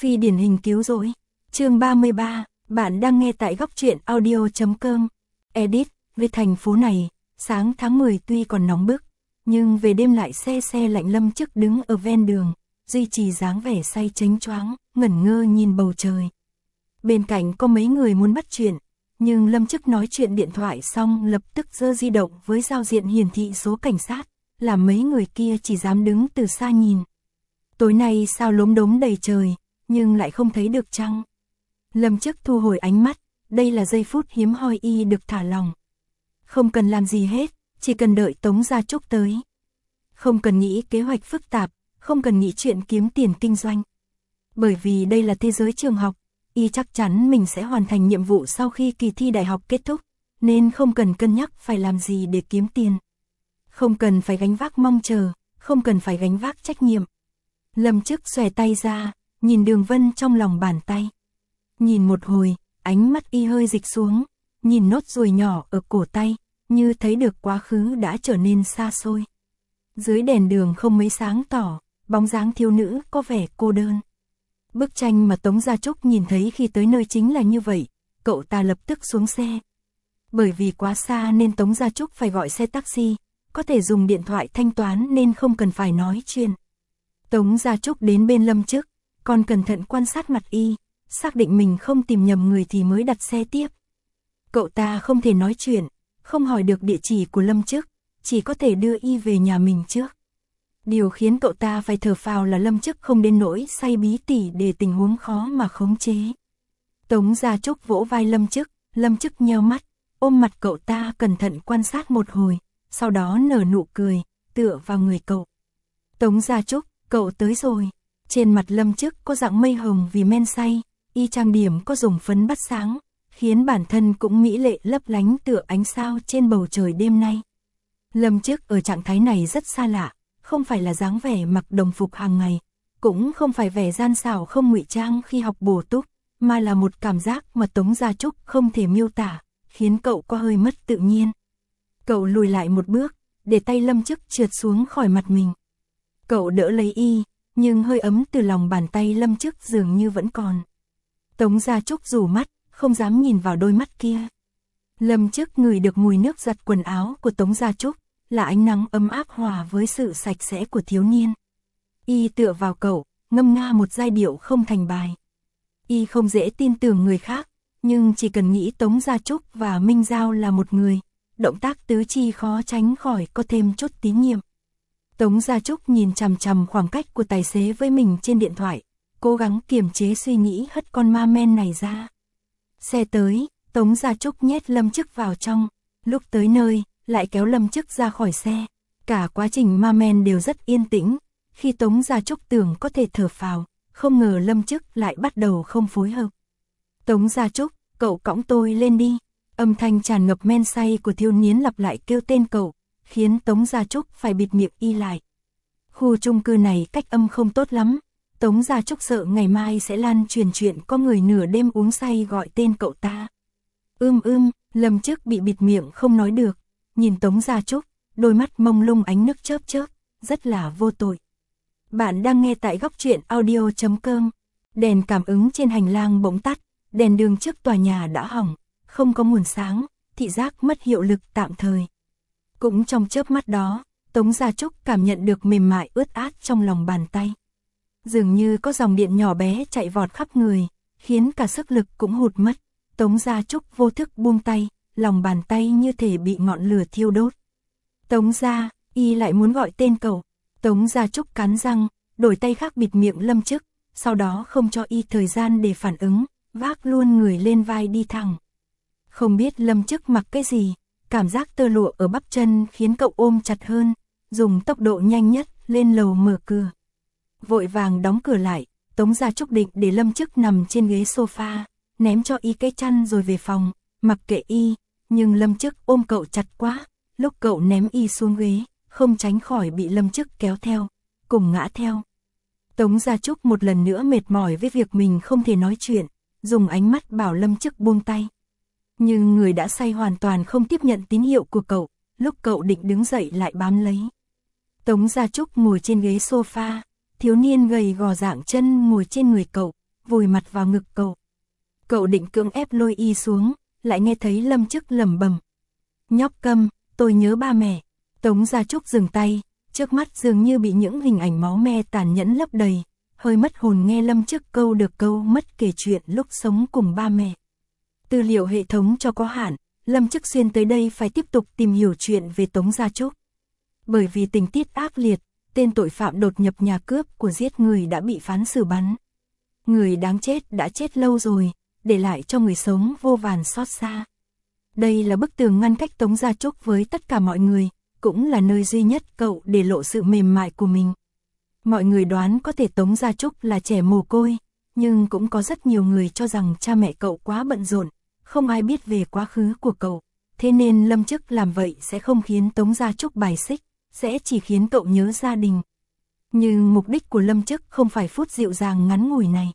Phi điển hình cứu rỗi. Chương 33, bạn đang nghe tại góc truyện audio.com. Edit, về thành phố này, sáng tháng 10 tuy còn nóng bức, nhưng về đêm lại se se lạnh. Lâm Chức đứng ở ven đường, duy trì dáng vẻ say chánh choáng, ngẩn ngơ nhìn bầu trời. Bên cạnh có mấy người muốn bắt chuyện, nhưng Lâm Chức nói chuyện điện thoại xong lập tức giơ di động với giao diện hiển thị số cảnh sát, làm mấy người kia chỉ dám đứng từ xa nhìn. Tối nay sao lốm đốm đầy trời, nhưng lại không thấy được trăng. Lâm Chức thu hồi ánh mắt, đây là giây phút hiếm hoi y được thả lòng. Không cần làm gì hết, chỉ cần đợi Tống Gia Trúc tới. Không cần nghĩ kế hoạch phức tạp, không cần nghĩ chuyện kiếm tiền kinh doanh. Bởi vì đây là thế giới trường học, y chắc chắn mình sẽ hoàn thành nhiệm vụ sau khi kỳ thi đại học kết thúc, nên không cần cân nhắc phải làm gì để kiếm tiền. Không cần phải gánh vác mong chờ, không cần phải gánh vác trách nhiệm. Lâm Chức xòe tay ra, nhìn đường vân trong lòng bàn tay. Nhìn một hồi, ánh mắt y hơi dịch xuống, nhìn nốt ruồi nhỏ ở cổ tay, như thấy được quá khứ đã trở nên xa xôi. Dưới đèn đường không mấy sáng tỏ, bóng dáng thiếu nữ có vẻ cô đơn. Bức tranh mà Tống Gia Trúc nhìn thấy khi tới nơi chính là như vậy, cậu ta lập tức xuống xe. Bởi vì quá xa nên Tống Gia Trúc phải gọi xe taxi, có thể dùng điện thoại thanh toán nên không cần phải nói chuyện. Tống Gia Trúc đến bên Lâm Chức, còn cẩn thận quan sát mặt y, xác định mình không tìm nhầm người thì mới đặt xe tiếp. Cậu ta không thể nói chuyện, không hỏi được địa chỉ của Lâm Chức, chỉ có thể đưa y về nhà mình trước. Điều khiến cậu ta phải thở phào là Lâm Chức không đến nỗi say bí tỉ để tình huống khó mà khống chế. Tống Gia Trúc vỗ vai Lâm Chức nheo mắt, ôm mặt cậu ta cẩn thận quan sát một hồi, sau đó nở nụ cười, tựa vào người cậu. Tống Gia Trúc, cậu tới rồi. Trên mặt Lâm Chức có dạng mây hồng vì men say, y trang điểm có dùng phấn bắt sáng, khiến bản thân cũng mỹ lệ lấp lánh tựa ánh sao trên bầu trời đêm nay. Lâm Chức ở trạng thái này rất xa lạ, không phải là dáng vẻ mặc đồng phục hàng ngày, cũng không phải vẻ gian xảo không ngụy trang khi học bổ túc, mà là một cảm giác mà Tống Gia Trúc không thể miêu tả, khiến cậu có hơi mất tự nhiên. Cậu lùi lại một bước, để tay Lâm Chức trượt xuống khỏi mặt mình. Cậu đỡ lấy y, nhưng hơi ấm từ lòng bàn tay Lâm Chức dường như vẫn còn. Tống Gia Trúc rủ mắt, không dám nhìn vào đôi mắt kia. Lâm Chức ngửi được mùi nước giặt quần áo của Tống Gia Trúc, là ánh nắng ấm áp hòa với sự sạch sẽ của thiếu niên. Y tựa vào cậu, ngâm nga một giai điệu không thành bài. Y không dễ tin tưởng người khác, nhưng chỉ cần nghĩ Tống Gia Trúc và Minh Giao là một người, động tác tứ chi khó tránh khỏi có thêm chút tín nhiệm. Tống Gia Trúc nhìn chằm chằm khoảng cách của tài xế với mình trên điện thoại, cố gắng kiềm chế suy nghĩ hất con ma men này ra. Xe tới, Tống Gia Trúc nhét Lâm Chức vào trong, lúc tới nơi, lại kéo Lâm Chức ra khỏi xe. Cả quá trình ma men đều rất yên tĩnh, khi Tống Gia Trúc tưởng có thể thở phào, không ngờ Lâm Chức lại bắt đầu không phối hợp. Tống Gia Trúc, cậu cõng tôi lên đi. Âm thanh tràn ngập men say của thiếu niên lặp lại kêu tên cậu, khiến Tống Gia Trúc phải bịt miệng y lại. Khu chung cư này cách âm không tốt lắm, Tống Gia Trúc sợ ngày mai sẽ lan truyền chuyện có người nửa đêm uống say gọi tên cậu ta. Lâm Chức bị bịt miệng không nói được, nhìn Tống Gia Trúc, đôi mắt mông lung ánh nước chớp chớp, rất là vô tội. Bạn đang nghe tại góc truyện audio.com. Đèn cảm ứng trên hành lang bỗng tắt, đèn đường trước tòa nhà đã hỏng, không có nguồn sáng, thị giác mất hiệu lực tạm thời. Cũng trong chớp mắt đó, Tống Gia Trúc cảm nhận được mềm mại ướt át trong lòng bàn tay. Dường như có dòng điện nhỏ bé chạy vọt khắp người, khiến cả sức lực cũng hụt mất. Tống Gia Trúc vô thức buông tay, lòng bàn tay như thể bị ngọn lửa thiêu đốt. Tống Gia, y lại muốn gọi tên cậu. Tống Gia Trúc cắn răng, đổi tay khác bịt miệng Lâm Chức, sau đó không cho y thời gian để phản ứng, vác luôn người lên vai đi thẳng. Không biết Lâm Chức mặc cái gì, cảm giác tơ lụa ở bắp chân khiến cậu ôm chặt hơn, dùng tốc độ nhanh nhất lên lầu mở cửa. Vội vàng đóng cửa lại, Tống Gia Trúc định để Lâm Chức nằm trên ghế sofa, ném cho y cái chăn rồi về phòng, mặc kệ y, nhưng Lâm Chức ôm cậu chặt quá, lúc cậu ném y xuống ghế, không tránh khỏi bị Lâm Chức kéo theo, cùng ngã theo. Tống Gia Trúc một lần nữa mệt mỏi với việc mình không thể nói chuyện, dùng ánh mắt bảo Lâm Chức buông tay. Nhưng người đã say hoàn toàn không tiếp nhận tín hiệu của cậu, lúc cậu định đứng dậy lại bám lấy. Tống Gia Trúc ngồi trên ghế sofa, thiếu niên gầy gò dạng chân ngồi trên người cậu, vùi mặt vào ngực cậu. Cậu định cưỡng ép lôi y xuống, lại nghe thấy Lâm Chức lẩm bẩm. Nhóc câm, tôi nhớ ba mẹ. Tống Gia Trúc dừng tay, trước mắt dường như bị những hình ảnh máu me tàn nhẫn lấp đầy, hơi mất hồn nghe Lâm Chức câu được câu mất kể chuyện lúc sống cùng ba mẹ. Tư liệu hệ thống cho có hạn, Lâm Chức xuyên tới đây phải tiếp tục tìm hiểu chuyện về Tống Gia Trúc. Bởi vì tình tiết ác liệt, tên tội phạm đột nhập nhà cướp của giết người đã bị phán xử bắn. Người đáng chết đã chết lâu rồi, để lại cho người sống vô vàn xót xa. Đây là bức tường ngăn cách Tống Gia Trúc với tất cả mọi người, cũng là nơi duy nhất cậu để lộ sự mềm mại của mình. Mọi người đoán có thể Tống Gia Trúc là trẻ mồ côi, nhưng cũng có rất nhiều người cho rằng cha mẹ cậu quá bận rộn, không ai biết về quá khứ của cậu. Thế nên Lâm Chức làm vậy sẽ không khiến Tống Gia Trúc bài xích, sẽ chỉ khiến cậu nhớ gia đình. Nhưng mục đích của Lâm Chức không phải phút dịu dàng ngắn ngủi này.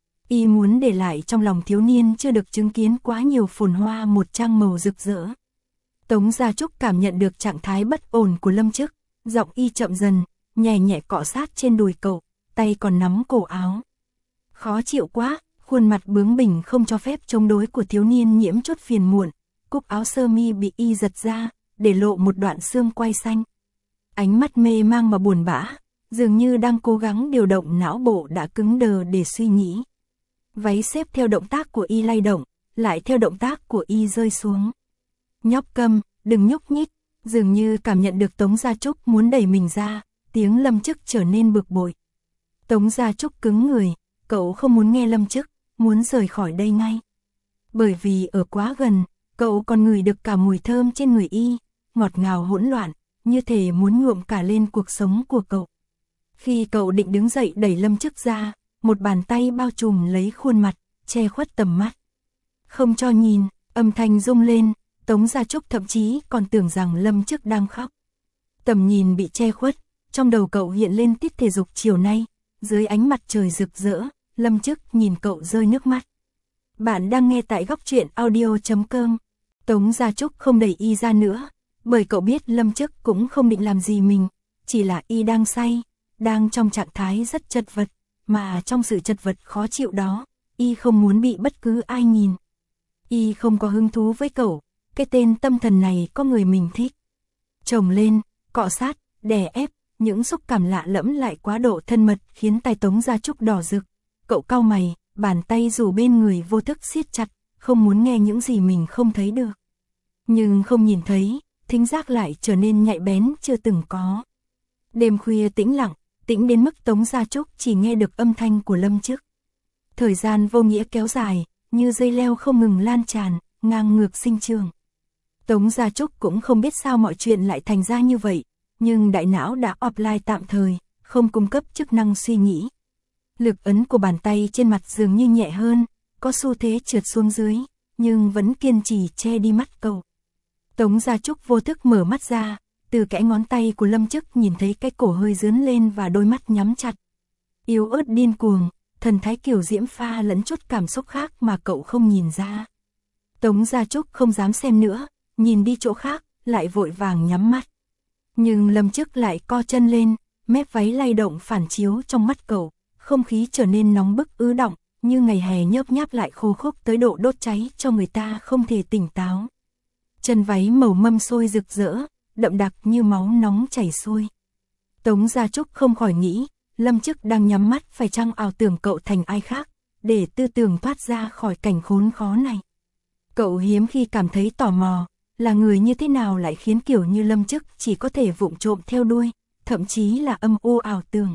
Y muốn để lại trong lòng thiếu niên chưa được chứng kiến quá nhiều phồn hoa một trang màu rực rỡ. Tống Gia Trúc cảm nhận được trạng thái bất ổn của Lâm Chức, giọng y chậm dần, nhẹ nhẹ cọ sát trên đùi cậu, tay còn nắm cổ áo. Khó chịu quá, khuôn mặt bướng bỉnh không cho phép chống đối của thiếu niên nhiễm chút phiền muộn, cúc áo sơ mi bị y giật ra, để lộ một đoạn xương quai xanh. Ánh mắt mê mang mà buồn bã, dường như đang cố gắng điều động não bộ đã cứng đờ để suy nghĩ. Váy xếp theo động tác của y lay động, lại theo động tác của y rơi xuống. Nhóc câm, đừng nhúc nhích, dường như cảm nhận được Tống Gia Trúc muốn đẩy mình ra, tiếng Lâm Chức trở nên bực bội. Tống Gia Trúc cứng người, cậu không muốn nghe Lâm Chức, muốn rời khỏi đây ngay. Bởi vì ở quá gần, cậu còn ngửi được cả mùi thơm trên người y, ngọt ngào hỗn loạn, như thể muốn nhuộm cả lên cuộc sống của cậu. Khi cậu định đứng dậy đẩy Lâm Chức ra, một bàn tay bao trùm lấy khuôn mặt, che khuất tầm mắt. Không cho nhìn, âm thanh rung lên, Tống Gia Trúc thậm chí còn tưởng rằng Lâm Chức đang khóc. Tầm nhìn bị che khuất, trong đầu cậu hiện lên tiết thể dục chiều nay, dưới ánh mặt trời rực rỡ, Lâm Chức nhìn cậu rơi nước mắt. Bạn đang nghe tại góc truyện audio.com. Tống Gia Trúc không đẩy y ra nữa, bởi cậu biết Lâm Chức cũng không định làm gì mình, chỉ là y đang say, đang trong trạng thái rất chật vật, mà trong sự chật vật khó chịu đó, y không muốn bị bất cứ ai nhìn. Y không có hứng thú với cậu, cái tên tâm thần này có người mình thích. Chồng lên, cọ sát, đè ép, những xúc cảm lạ lẫm lại quá độ thân mật khiến tai Tống Gia Trúc đỏ rực. Cậu cau mày, bàn tay dù bên người vô thức siết chặt, không muốn nghe những gì mình không thấy được. Nhưng không nhìn thấy, thính giác lại trở nên nhạy bén chưa từng có. Đêm khuya tĩnh lặng, tĩnh đến mức Tống Gia Trúc chỉ nghe được âm thanh của Lâm Chức. Thời gian vô nghĩa kéo dài, như dây leo không ngừng lan tràn, ngang ngược sinh trường. Tống Gia Trúc cũng không biết sao mọi chuyện lại thành ra như vậy, nhưng đại não đã offline tạm thời, không cung cấp chức năng suy nghĩ. Lực ấn của bàn tay trên mặt dường như nhẹ hơn, có xu thế trượt xuống dưới, nhưng vẫn kiên trì che đi mắt cậu. Tống Gia Trúc vô thức mở mắt ra, từ kẽ ngón tay của Lâm Chức nhìn thấy cái cổ hơi dướn lên và đôi mắt nhắm chặt. Yếu ớt điên cuồng, thần thái kiểu diễm pha lẫn chút cảm xúc khác mà cậu không nhìn ra. Tống Gia Trúc không dám xem nữa, nhìn đi chỗ khác, lại vội vàng nhắm mắt. Nhưng Lâm Chức lại co chân lên, mép váy lay động phản chiếu trong mắt cậu, không khí trở nên nóng bức ứ đọng, như ngày hè nhớp nháp lại khô khốc tới độ đốt cháy cho người ta không thể tỉnh táo. Chân váy màu mâm xôi rực rỡ, đậm đặc như máu nóng chảy xuôi. Tống Gia Trúc không khỏi nghĩ, Lâm Chức đang nhắm mắt phải chăng ảo tưởng cậu thành ai khác, để tư tưởng thoát ra khỏi cảnh khốn khó này. Cậu hiếm khi cảm thấy tò mò, là người như thế nào lại khiến kiểu như Lâm Chức chỉ có thể vụng trộm theo đuôi, thậm chí là âm u ảo tưởng.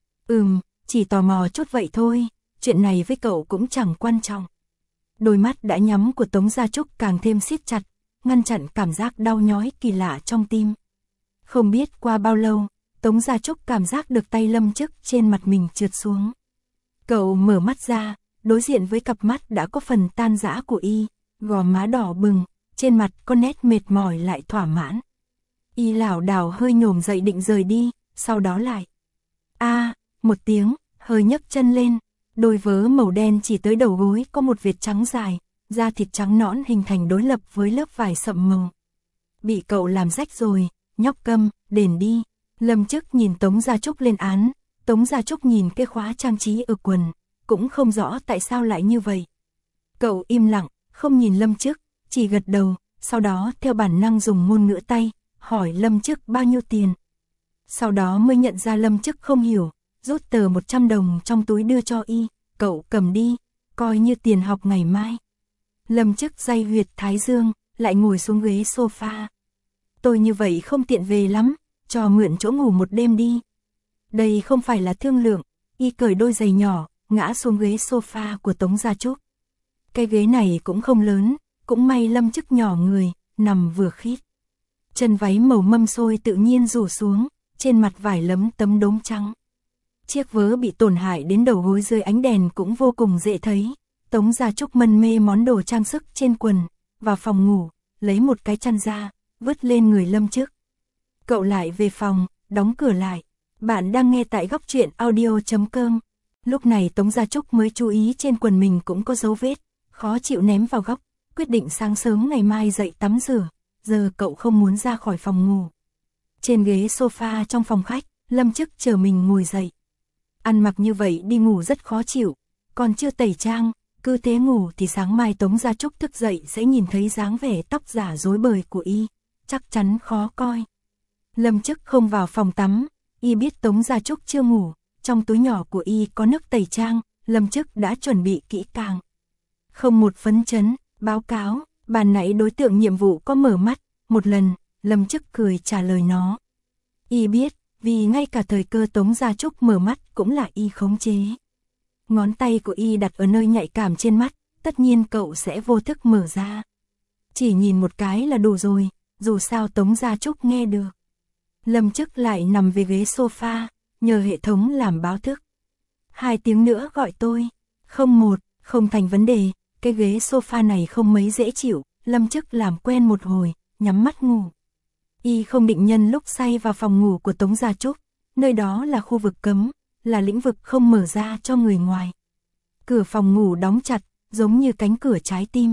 Chỉ tò mò chút vậy thôi, chuyện này với cậu cũng chẳng quan trọng. Đôi mắt đã nhắm của Tống Gia Trúc càng thêm siết chặt, ngăn chặn cảm giác đau nhói kỳ lạ trong tim. Không biết qua bao lâu, Tống Gia Trúc cảm giác được tay Lâm Chức trên mặt mình trượt xuống. Cậu mở mắt ra, đối diện với cặp mắt đã có phần tan rã của y, gò má đỏ bừng, trên mặt có nét mệt mỏi lại thỏa mãn. Y lảo đảo hơi nhổm dậy định rời đi, sau đó lại. Một tiếng, hơi nhấc chân lên, đôi vớ màu đen chỉ tới đầu gối có một vệt trắng dài, da thịt trắng nõn hình thành đối lập với lớp vải sậm màu. Bị cậu làm rách rồi, nhóc câm, đền đi. Lâm Chức nhìn Tống Gia Trúc lên án, Tống Gia Trúc nhìn cái khóa trang trí ở quần, cũng không rõ tại sao lại như vậy. Cậu im lặng, không nhìn Lâm Chức, chỉ gật đầu, sau đó theo bản năng dùng ngôn ngữ tay, hỏi Lâm Chức bao nhiêu tiền. Sau đó mới nhận ra Lâm Chức không hiểu, rút tờ 100 đồng trong túi đưa cho y, cậu cầm đi, coi như tiền học ngày mai. Lâm Chức day huyệt thái dương, lại ngồi xuống ghế sofa. Tôi như vậy không tiện về lắm, cho mượn chỗ ngủ một đêm đi. Đây không phải là thương lượng, y cởi đôi giày nhỏ, ngã xuống ghế sofa của Tống Gia Trúc. Cái ghế này cũng không lớn, cũng may Lâm Chức nhỏ người, nằm vừa khít. Chân váy màu mâm xôi tự nhiên rủ xuống, trên mặt vải lấm tấm đốm trắng. Chiếc vớ bị tổn hại đến đầu gối dưới ánh đèn cũng vô cùng dễ thấy. Tống Gia Trúc mân mê món đồ trang sức trên quần, vào phòng ngủ, lấy một cái chăn ra, vứt lên người Lâm Chức. Cậu lại về phòng, đóng cửa lại. Bạn đang nghe tại góc truyện audio.com. Lúc này Tống Gia Trúc mới chú ý trên quần mình cũng có dấu vết, khó chịu ném vào góc, quyết định sáng sớm ngày mai dậy tắm rửa. Giờ cậu không muốn ra khỏi phòng ngủ. Trên ghế sofa trong phòng khách, Lâm Chức chờ mình ngồi dậy. Ăn mặc như vậy đi ngủ rất khó chịu, còn chưa tẩy trang, cứ thế ngủ thì sáng mai Tống Gia Trúc thức dậy sẽ nhìn thấy dáng vẻ tóc giả rối bời của y, chắc chắn khó coi. Lâm Chức không vào phòng tắm, y biết Tống Gia Trúc chưa ngủ, trong túi nhỏ của y có nước tẩy trang, Lâm Chức đã chuẩn bị kỹ càng. Không một phấn chấn, báo cáo, ban nãy đối tượng nhiệm vụ có mở mắt, một lần, Lâm Chức cười trả lời nó. Y biết, vì ngay cả thời cơ Tống Gia Trúc mở mắt cũng là y khống chế. Ngón tay của y đặt ở nơi nhạy cảm trên mắt, tất nhiên cậu sẽ vô thức mở ra. Chỉ nhìn một cái là đủ rồi, dù sao Tống Gia Trúc nghe được. Lâm Chức lại nằm về ghế sofa, nhờ hệ thống làm báo thức. 2 tiếng nữa gọi tôi. Không thành vấn đề, cái ghế sofa này không mấy dễ chịu, Lâm Chức làm quen một hồi, nhắm mắt ngủ. Y không định nhân lúc say vào phòng ngủ của Tống Gia Trúc, nơi đó là khu vực cấm, là lĩnh vực không mở ra cho người ngoài. Cửa phòng ngủ đóng chặt, giống như cánh cửa trái tim.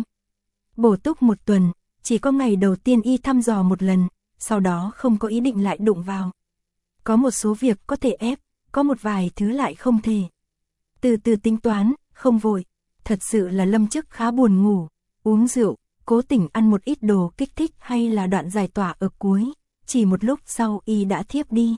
Bổ túc 1 tuần, chỉ có ngày đầu tiên y thăm dò một lần, sau đó không có ý định lại đụng vào. Có một số việc có thể ép, có một vài thứ lại không thể. Từ từ tính toán, không vội. Thật sự là Lâm Chức khá buồn ngủ, uống rượu, cố tình ăn một ít đồ kích thích hay là đoạn giải tỏa ở cuối, chỉ một lúc sau y đã thiếp đi.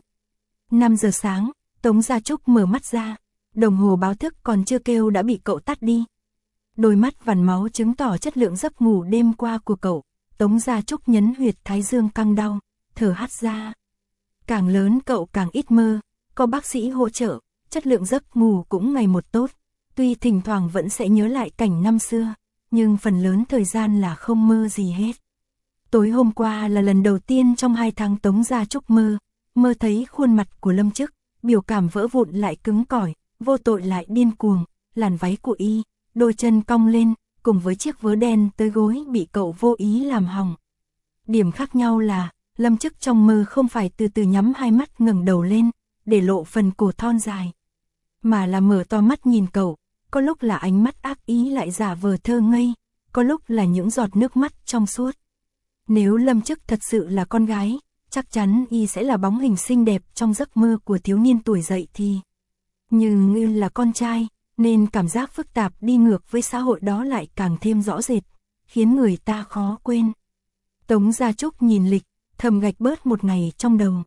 5 giờ sáng, Tống Gia Trúc mở mắt ra, đồng hồ báo thức còn chưa kêu đã bị cậu tắt đi. Đôi mắt vằn máu chứng tỏ chất lượng giấc ngủ đêm qua của cậu. Tống Gia Trúc nhấn huyệt thái dương căng đau, thở hắt ra. Càng lớn cậu càng ít mơ, có bác sĩ hỗ trợ, chất lượng giấc ngủ cũng ngày một tốt. Tuy thỉnh thoảng vẫn sẽ nhớ lại cảnh năm xưa, nhưng phần lớn thời gian là không mơ gì hết. Tối hôm qua là lần đầu tiên trong 2 tháng Tống Gia Trúc mơ thấy khuôn mặt của Lâm Chức, biểu cảm vỡ vụn lại cứng cỏi, vô tội lại điên cuồng, làn váy của y, đôi chân cong lên, cùng với chiếc vớ đen tới gối bị cậu vô ý làm hỏng. Điểm khác nhau là, Lâm Chức trong mơ không phải từ từ nhắm 2 mắt ngẩng đầu lên, để lộ phần cổ thon dài, mà là mở to mắt nhìn cậu, có lúc là ánh mắt ác ý lại giả vờ thơ ngây, có lúc là những giọt nước mắt trong suốt. Nếu Lâm Chức thật sự là con gái, chắc chắn y sẽ là bóng hình xinh đẹp trong giấc mơ của thiếu niên tuổi dậy thì. Nhưng y là con trai, nên cảm giác phức tạp đi ngược với xã hội đó lại càng thêm rõ rệt, khiến người ta khó quên. Tống Gia Trúc nhìn lịch, thầm gạch bớt một ngày trong đầu.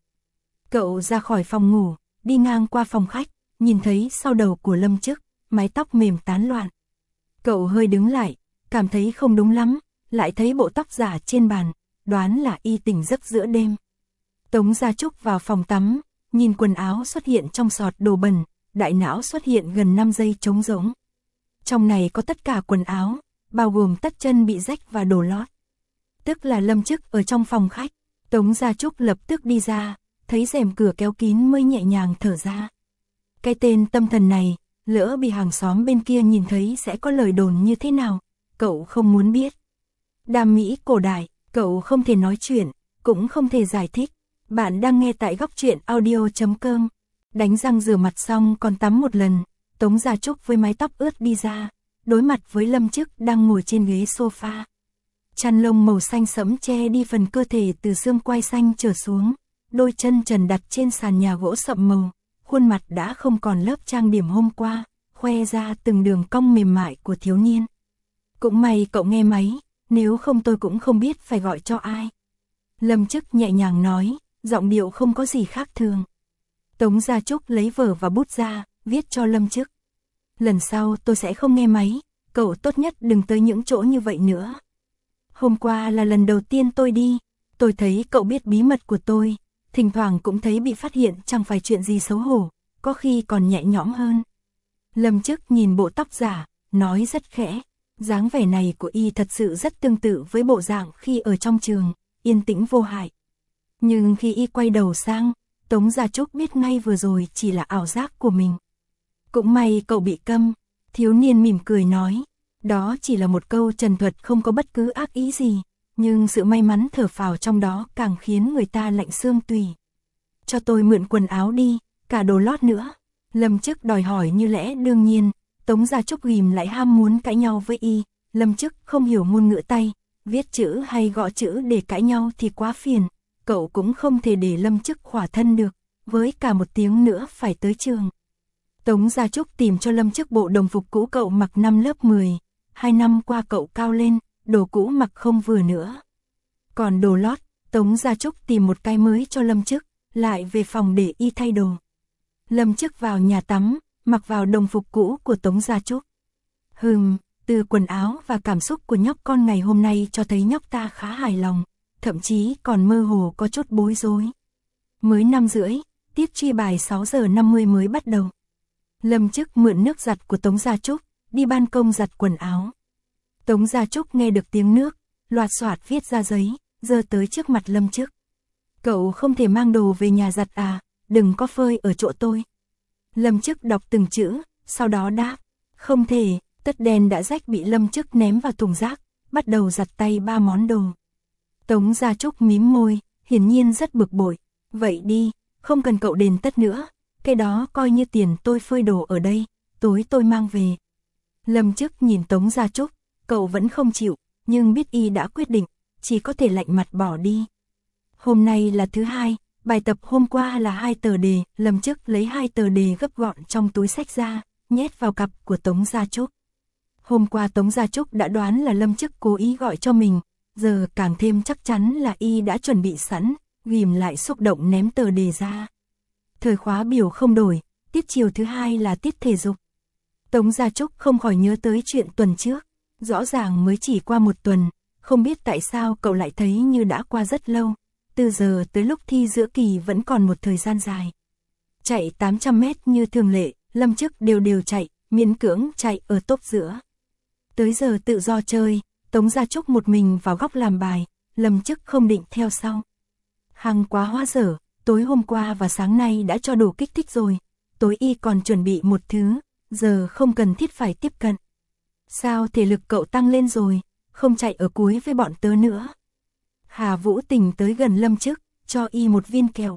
Cậu ra khỏi phòng ngủ, đi ngang qua phòng khách, nhìn thấy sau đầu của Lâm Chức, mái tóc mềm tán loạn. Cậu hơi đứng lại, cảm thấy không đúng lắm, lại thấy bộ tóc giả trên bàn, đoán là y tỉnh giấc giữa đêm. Tống Gia Trúc vào phòng tắm, nhìn quần áo xuất hiện trong sọt đồ bẩn, đại não xuất hiện gần 5 giây trống rỗng. Trong này có tất cả quần áo, bao gồm tất chân bị rách và đồ lót. Tức là Lâm Chức ở trong phòng khách. Tống Gia Trúc lập tức đi ra, thấy rèm cửa kéo kín mới nhẹ nhàng thở ra. Cái tên tâm thần này, lỡ bị hàng xóm bên kia nhìn thấy sẽ có lời đồn như thế nào, cậu không muốn biết. Đam mỹ cổ đại, cậu không thể nói chuyện, cũng không thể giải thích. Bạn đang nghe tại góc truyện audio.com. Đánh răng rửa mặt xong còn tắm một lần, Tống Gia Trúc với mái tóc ướt đi ra, đối mặt với Lâm Chức đang ngồi trên ghế sofa. Chăn lông màu xanh sẫm che đi phần cơ thể từ xương quai xanh trở xuống, đôi chân trần đặt trên sàn nhà gỗ sậm màu, khuôn mặt đã không còn lớp trang điểm hôm qua, khoe ra từng đường cong mềm mại của thiếu niên. Cũng may cậu nghe máy, nếu không tôi cũng không biết phải gọi cho ai. Lâm Chức nhẹ nhàng nói, giọng điệu không có gì khác thường. Tống Gia Trúc lấy vở và bút ra, viết cho Lâm Chức. Lần sau tôi sẽ không nghe máy, cậu tốt nhất đừng tới những chỗ như vậy nữa. Hôm qua là lần đầu tiên tôi đi, tôi thấy cậu biết bí mật của tôi, thỉnh thoảng cũng thấy bị phát hiện chẳng phải chuyện gì xấu hổ, có khi còn nhẹ nhõm hơn. Lâm Chức nhìn bộ tóc giả, nói rất khẽ, dáng vẻ này của y thật sự rất tương tự với bộ dạng khi ở trong trường, yên tĩnh vô hại. Nhưng khi y quay đầu sang, Tống Gia Trúc biết ngay vừa rồi chỉ là ảo giác của mình. Cũng may cậu bị câm, thiếu niên mỉm cười nói, đó chỉ là một câu trần thuật không có bất cứ ác ý gì, nhưng sự may mắn thở phào trong đó càng khiến người ta lạnh xương tùy. Cho tôi mượn quần áo đi, cả đồ lót nữa. Lâm Chức đòi hỏi như lẽ đương nhiên, Tống Gia Trúc ghim lại ham muốn cãi nhau với y, Lâm Chức không hiểu ngôn ngữ tay, viết chữ hay gõ chữ để cãi nhau thì quá phiền, cậu cũng không thể để Lâm Chức khỏa thân được, với cả một tiếng nữa phải tới trường. Tống Gia Trúc tìm cho Lâm Chức bộ đồng phục cũ cậu mặc năm lớp 10, 2 năm qua cậu cao lên, đồ cũ mặc không vừa nữa. Còn đồ lót, Tống Gia Trúc tìm một cái mới cho Lâm Chức, lại về phòng để y thay đồ. Lâm Chức vào nhà tắm, mặc vào đồng phục cũ của Tống Gia Trúc. Từ quần áo và cảm xúc của nhóc con ngày hôm nay cho thấy nhóc ta khá hài lòng, thậm chí còn mơ hồ có chút bối rối. Mới 5:30, tiết truy bài 6 giờ 50 mới bắt đầu. Lâm Chức mượn nước giặt của Tống Gia Trúc, đi ban công giặt quần áo. Tống Gia Trúc nghe được tiếng nước, loạt xoạt viết ra giấy, giơ tới trước mặt Lâm Chức. Cậu không thể mang đồ về nhà giặt à, đừng có phơi ở chỗ tôi. Lâm Chức đọc từng chữ, sau đó đáp, không thể, tất đèn đã rách bị Lâm Chức ném vào thùng rác, bắt đầu giặt tay 3 món đồ. Tống Gia Trúc mím môi, hiển nhiên rất bực bội, vậy đi, không cần cậu đền tất nữa, cái đó coi như tiền tôi phơi đồ ở đây, tối tôi mang về. Lâm Chức nhìn Tống Gia Trúc, cậu vẫn không chịu, nhưng biết y đã quyết định, chỉ có thể lạnh mặt bỏ đi. Hôm nay là thứ hai, bài tập hôm qua là 2 tờ đề, Lâm Chức lấy 2 tờ đề gấp gọn trong túi xách ra, nhét vào cặp của Tống Gia Trúc. Hôm qua Tống Gia Trúc đã đoán là Lâm Chức cố ý gọi cho mình, giờ càng thêm chắc chắn là y đã chuẩn bị sẵn, ghim lại xúc động ném tờ đề ra. Thời khóa biểu không đổi, tiết chiều thứ hai là tiết thể dục. Tống Gia Trúc không khỏi nhớ tới chuyện tuần trước, rõ ràng mới chỉ qua 1 tuần, không biết tại sao cậu lại thấy như đã qua rất lâu, từ giờ tới lúc thi giữa kỳ vẫn còn một thời gian dài. Chạy 800 mét như thường lệ, Lâm Chức đều chạy, miễn cưỡng chạy ở tốp giữa. Tới giờ tự do chơi, Tống Gia Trúc một mình vào góc làm bài, Lâm Chức không định theo sau. Hằng quá hóa dở, tối hôm qua và sáng nay đã cho đủ kích thích rồi, tối y còn chuẩn bị một thứ, giờ không cần thiết phải tiếp cận. Sao thể lực cậu tăng lên rồi, không chạy ở cuối với bọn tớ nữa. Hà Vũ Tình tới gần Lâm Chức, cho y một viên kẹo.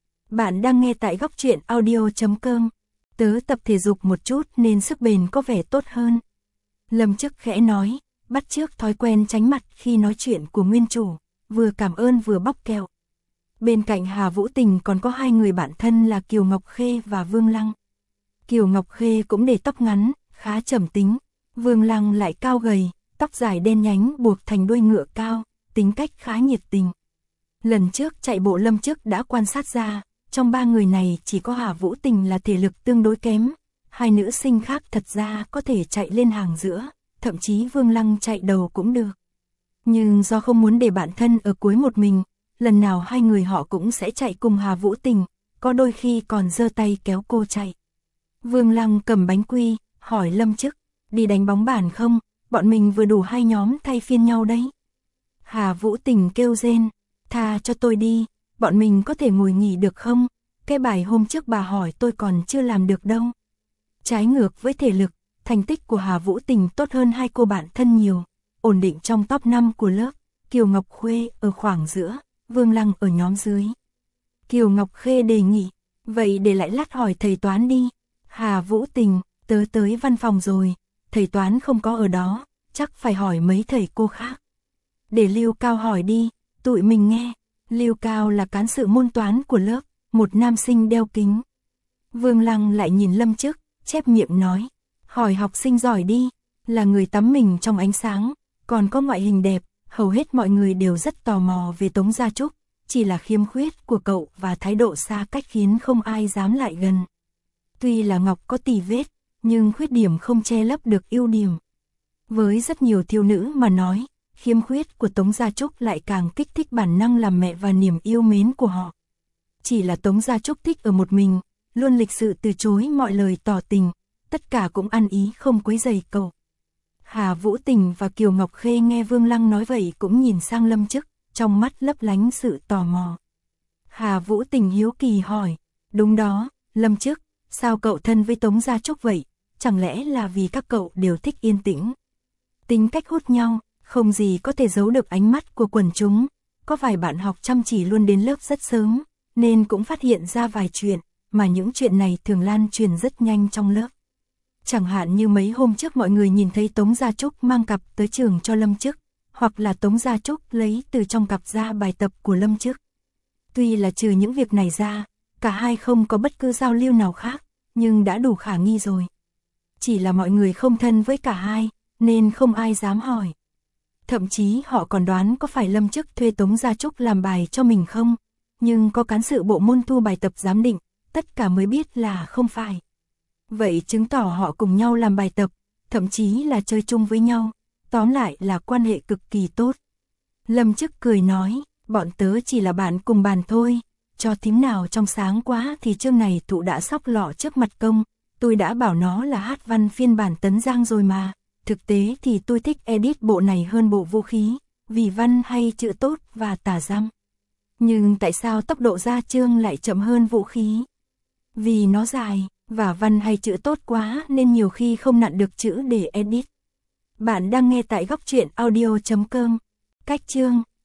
Bạn đang nghe tại góc truyện audio.com, tớ tập thể dục một chút nên sức bền có vẻ tốt hơn. Lâm Chức khẽ nói, bắt chước thói quen tránh mặt khi nói chuyện của nguyên chủ, vừa cảm ơn vừa bóc kẹo. Bên cạnh Hà Vũ Tình còn có 2 người bạn thân là Kiều Ngọc Khê và Vương Lăng. Kiều Ngọc Khê cũng để tóc ngắn, khá trầm tính. Vương Lăng lại cao gầy, tóc dài đen nhánh buộc thành đuôi ngựa cao, tính cách khá nhiệt tình. Lần trước chạy bộ Lâm Chức đã quan sát ra, trong 3 người này chỉ có Hà Vũ Tình là thể lực tương đối kém. 2 nữ sinh khác thật ra có thể chạy lên hàng giữa, thậm chí Vương Lăng chạy đầu cũng được. Nhưng do không muốn để bản thân ở cuối một mình, lần nào 2 người họ cũng sẽ chạy cùng Hà Vũ Tình, có đôi khi còn giơ tay kéo cô chạy. Vương Lăng cầm bánh quy, hỏi Lâm Chức, đi đánh bóng bàn không, bọn mình vừa đủ 2 nhóm thay phiên nhau đấy. Hà Vũ Tình kêu rên, tha cho tôi đi, bọn mình có thể ngồi nghỉ được không, cái bài hôm trước bà hỏi tôi còn chưa làm được đâu. Trái ngược với thể lực, thành tích của Hà Vũ Tình tốt hơn 2 cô bạn thân nhiều, ổn định trong top 5 của lớp, Kiều Ngọc Khê ở khoảng giữa, Vương Lăng ở nhóm dưới. Kiều Ngọc Khê đề nghị, vậy để lại lát hỏi thầy toán đi. Hà Vũ Tình, tớ tới văn phòng rồi, thầy toán không có ở đó, chắc phải hỏi mấy thầy cô khác. Để Lưu Cao hỏi đi, tụi mình nghe. Lưu Cao là cán sự môn toán của lớp, một nam sinh đeo kính. Vương Lăng lại nhìn Lâm Chức, chép miệng nói, Hỏi học sinh giỏi đi, là người tắm mình trong ánh sáng, còn có ngoại hình đẹp, hầu hết mọi người đều rất tò mò về Tống Gia Trúc, chỉ là khiếm khuyết của cậu và thái độ xa cách khiến không ai dám lại gần. Tuy là Ngọc có tì vết, nhưng khuyết điểm không che lấp được ưu điểm. Với rất nhiều thiếu nữ mà nói, khiếm khuyết của Tống Gia Trúc lại càng kích thích bản năng làm mẹ và niềm yêu mến của họ. Chỉ là Tống Gia Trúc thích ở một mình, luôn lịch sự từ chối mọi lời tỏ tình, tất cả cũng ăn ý không quấy rầy cậu. Hà Vũ Tình và Kiều Ngọc Khê nghe Vương Lăng nói vậy cũng nhìn sang Lâm Chức, trong mắt lấp lánh sự tò mò. Hà Vũ Tình hiếu kỳ hỏi, đúng đó, Lâm Chức, sao cậu thân với Tống Gia Trúc vậy, chẳng lẽ là vì các cậu đều thích yên tĩnh? Tính cách hút nhau, không gì có thể giấu được ánh mắt của quần chúng, có vài bạn học chăm chỉ luôn đến lớp rất sớm, nên cũng phát hiện ra vài chuyện, mà những chuyện này thường lan truyền rất nhanh trong lớp. Chẳng hạn như mấy hôm trước mọi người nhìn thấy Tống Gia Trúc mang cặp tới trường cho Lâm Chức, hoặc là Tống Gia Trúc lấy từ trong cặp ra bài tập của Lâm Chức. Tuy là trừ những việc này ra, cả hai không có bất cứ giao lưu nào khác, nhưng đã đủ khả nghi rồi. Chỉ là mọi người không thân với cả hai, nên không ai dám hỏi. Thậm chí họ còn đoán có phải Lâm Chức thuê Tống Gia Trúc làm bài cho mình không, nhưng có cán sự bộ môn thu bài tập giám định, tất cả mới biết là không phải. Vậy chứng tỏ họ cùng nhau làm bài tập, thậm chí là chơi chung với nhau, tóm lại là quan hệ cực kỳ tốt. Lâm Chức cười nói, bọn tớ chỉ là bạn cùng bàn thôi, cho thím nào trong sáng quá thì chương này thụ đã sóc lọ trước mặt công, tôi đã bảo nó là hát văn phiên bản Tấn Giang rồi mà, thực tế thì tôi thích edit bộ này hơn bộ vũ khí, vì văn hay chữ tốt và tả răm. Nhưng tại sao tốc độ ra chương lại chậm hơn vũ khí? Vì nó dài, và văn hay chữ tốt quá nên nhiều khi không nặn được chữ để edit. Bạn đang nghe tại góc truyện audio.com. Cách chương